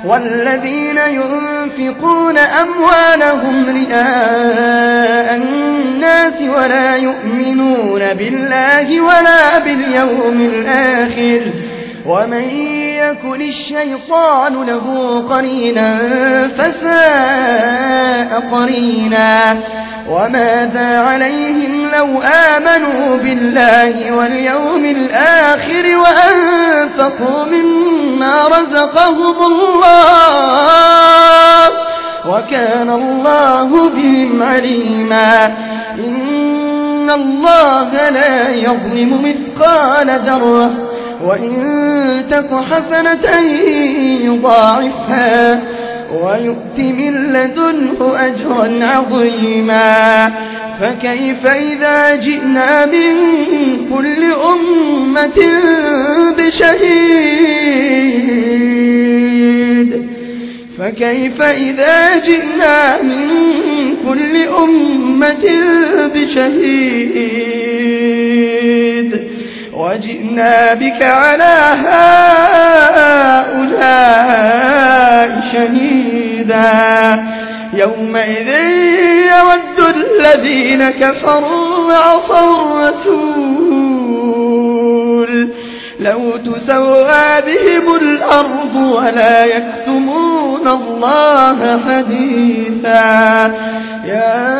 والذين ينفقون أموالهم رئاء الناس ولا يؤمنون بالله ولا باليوم الآخر ومن يكن الشيطان له قرينا فساء قرينا وماذا عليهم لو آمنوا بالله واليوم الآخر وأنفقوا مما رزقهم الله وكان الله بهم عليما إن الله لا يظلم مثقال ذرة وإن تك حسنة يضاعفها ويؤت من لدنه أجرا عظيما فكيف إذا جئنا من كل أمة بشهيد فكيف إذا جئنا من كل أمة بشهيد وجئنا بك على هؤلاء شهيدا يومئذ يود الذين كفروا وعصوا الرسول لو تسوى بهم الأرض ولا يكتمون الله حديثا يا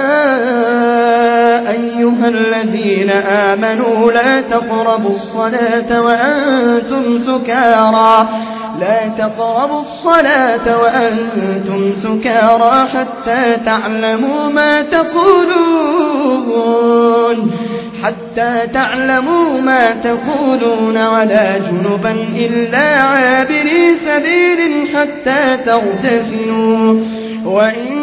أيها الذين آمنوا لا تقربوا الصلاة وأنتم سكارى حتى تعلموا ما تقولون ولا جنبا إلا عابري سبيل حتى تغتسلوا وإن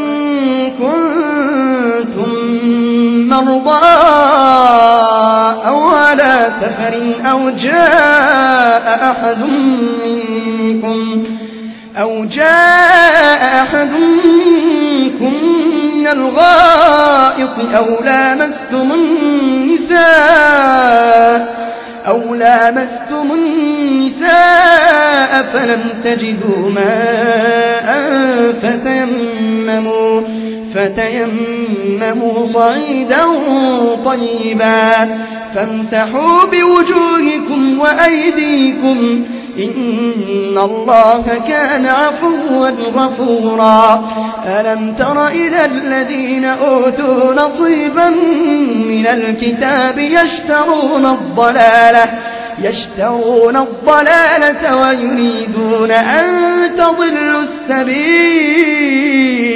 كنتم مرضى أو على سفر أو جاء أحد منكم من الغائط أو لامستم النساء فلم تجدوا ماء فتيمموا صعيدا طيبا فامسحوا بوجوهكم وأيديكم إن الله كان عفوا غفورا ألم تر إلى الذين أوتوا نصيبا من الكتاب يشترون الضلالة ويريدون أن تضلوا السبيل